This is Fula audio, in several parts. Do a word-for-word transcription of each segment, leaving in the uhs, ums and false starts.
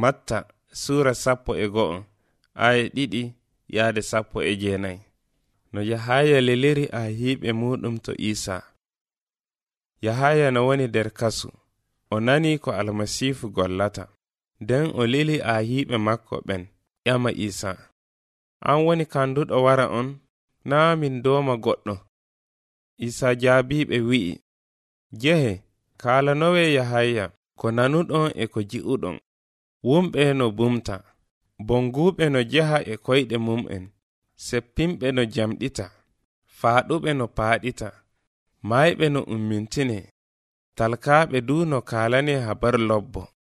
Matta sura sappo e go'o aya ɗiɗi yaade sappo e jeenayi. No Yahaya leliri a hiiɓe muɗum to Isa. Yahaya no woni nder kasu, o nani ko Almasiihu gollata, nden o lili a hiiɓe makko ɓen ƴama Isa, an woni kanduɗo wara on, naa min dooma goɗɗo? Isa jaabiɓe wi'i, jehe, kaalanowe Yahaya ko nanuɗon e ko ji'uɗon, wumɓe no bumta, bonguɓe no jeha e koyɗe mum'en, seppimɓe no jamɗita, faaɗuɓe no paaɗita, maayɓe no ummintine, talkaaɓe du no kaalane habar lobbo.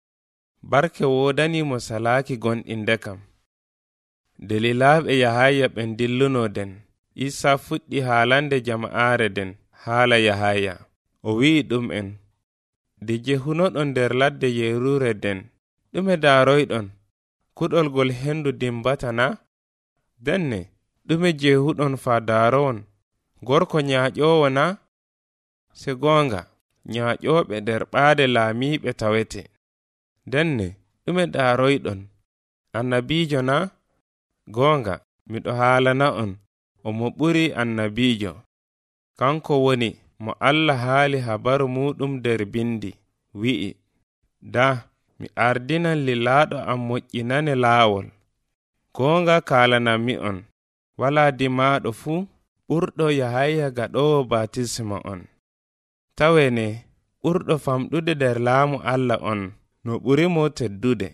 Barke wodani mo salaaki gonɗi ndekam. Delilaaɓe Yahaya ɓen dilluno den, Isa fuɗɗi haalande jama'aare den haala Yahaya. O wi'i ɗum en, de jehunoɗon nder ladde yerure den, ɗume daaroyɗon, kuɗol gol hendu dimbata na? Denne, ɗume jehuɗon fa daarowon, gorko nyaaƴowo na? Se goonga, nyaaƴoɓe nder ɓaade laamiɓe tawete. Denne, ɗume daaroyɗon, annabiijo na? Goonga, miɗo haalana on, omo ɓuri annabiijo. Kanko woni mo Allah haali habaru muɗum nder bindi, wi'i, da, mi ardinan lilaaɗo am moƴƴinane laawol. Goonga kaalananmi on, walaa dimaaɗo fuu ɓurɗo Yahaya gaɗowo batisma on. Tawene ɓurɗo famɗude nder laamu Allah on no ɓuri mo teddude.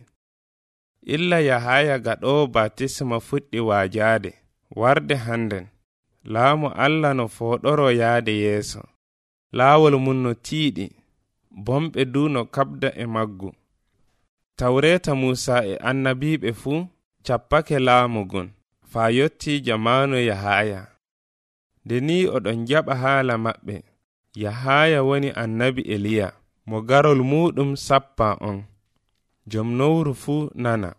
Illa Yahaya gaɗowo batisma fuɗɗi waajaade, warde hannden, laamu Allah no fooɗoro yaade yeeso. Laawol mum no tiiɗi, bomɓe du no kabda e maggu. Tawreeta Muusa e annabiiɓe fuu cappake laamu gon, faa yotti jamaanu Yahaya. Nde ni oɗon jaɓa haala maɓɓe, Yahaya woni annabi Eliya, mo garol muɗum sappa on. Jom nowru fuu nana.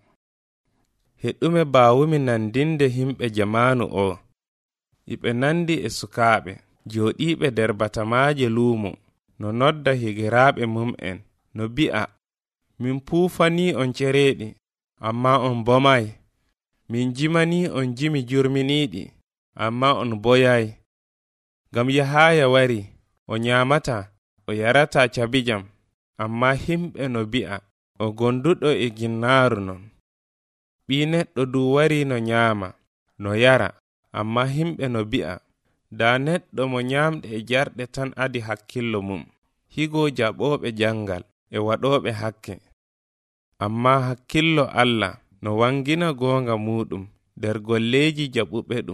Heɗume baawumi nandinde himɓe jamaanu o? Iɓe nandi e sukaaɓe, jooɗiiɓe nder batamaaje luumo, no nodda higiraaɓe mum'en, no bi'a, min puufanii on cereeɗi, amma on bomaay. Min jimanii on jimi jurminiiɗi, amma on boyaay. Ngam Yahaya wari, o nyaamata, o yarata cabijam, amma himɓe no bi'a, o gonduɗo e ginnaaru non. Ɓii neɗɗo du wari no nyaama, no yara, amma himɓe no bi'a, da neɗɗo mo nyaamɗe e jarɗe tan adi hakkillo mum, higo jaɓooɓe jangal e waɗooɓe hakke. Amma hakkillo Allah no wangina goonga muɗum nder golleeji jaɓuɓe ɗum.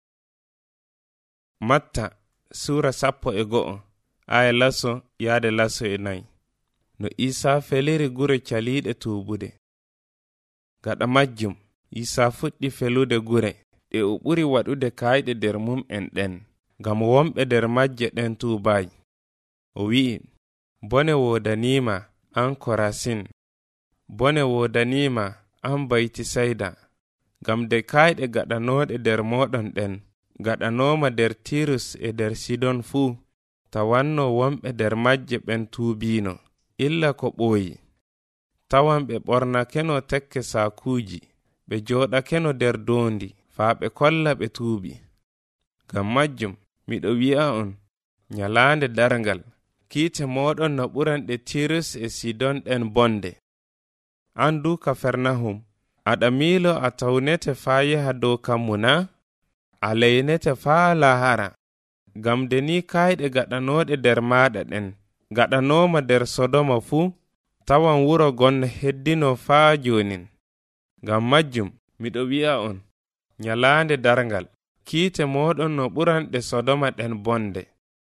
Matta sura sappo e go'o aya laso yaade laso e nayi. No Isa feliri gure caliiɗe tuubude. Gaɗa majjum, Isa fuɗɗi felude gure ɗe o ɓuri waɗude kayɗe nder mum'en ɗen, ngam wonɓe nder majje ɗen tuubaay. O wi'i, bone wodanima an Korasin, bone wodanima an Baytisayda, ngam de kayɗe gaɗanooɗe nder moɗon ɗen gaɗanooma nder Tirus e nder Sidon fuu, tawanno wonɓe nder majje ɓen tuubiino, illa ko ɓooyi. Tawan ɓe ɓornakeno tekke saakuuji, ɓe jooɗakeno nder doondi, faa ɓe kolla ɓe tuubi. Ngam majjum, miɗo wi'a on, nyalaande darngal, kiite moɗon no ɓuranɗe Tirus e Sidon ɗen bonde. An du Kafernahum, aɗa miilo a tawnete faa yaha dow kammu na? A leynete faa lahara, ngam de ni kayɗe gaɗanooɗe nder maaɗa ɗen, gaɗanooma nder Sodoma fuu, tawan wuro gonno heddino faa jonin. Ngam majjum, miɗo wi'a on, nyalaande darngal, kiite moɗon no ɓuranɗe Sodoma ɗen bonde.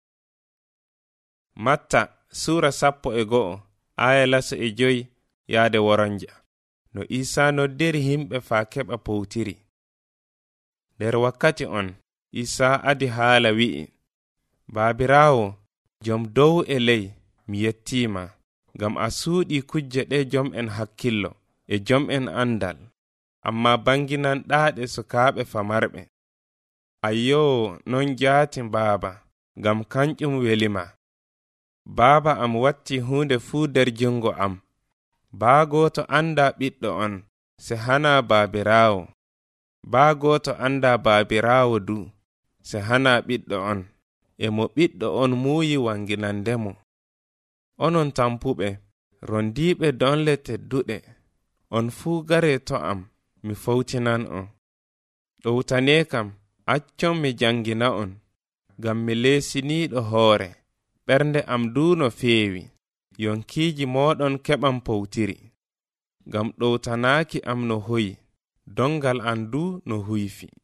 Matta sura sappo e go'o aya laso e joyi yaade woronja. No Isa noddiri himɓe faa keɓa powtiri. Nder wakkati on, Isa adi haala wi'i, Baabiraawo, jom dow e ley, mi yettiima, ngam a suuɗi kujje ɗe jom'en hakkillo e jom'en andal, amma banginan ɗaaɗe sukaaɓe famarɓe. Ayyoo, non jaati Baaba, ngam kanƴum welima. Baaba am watti hunde fuu nder jungo am. Baa gooto anda ɓiɗɗo on, se hana baabiraawo. Baa gooto anda baabiraawo du, se hana ɓiɗɗo on, e mo ɓiɗɗo on muuyi wanginandemo. Onon tampuɓe, rondiiɓe donle tedduɗe, on fuu gare to am, mi fowtinan on. Ɗowtane kam, accon mi jangina on, ngam mi leesiniiɗo hoore, ɓernde am du no feewi, yonkiiji mooɗon keɓam powtiri. Ngam ɗowtanaaki am no hoyi, dongal am du no huyfi.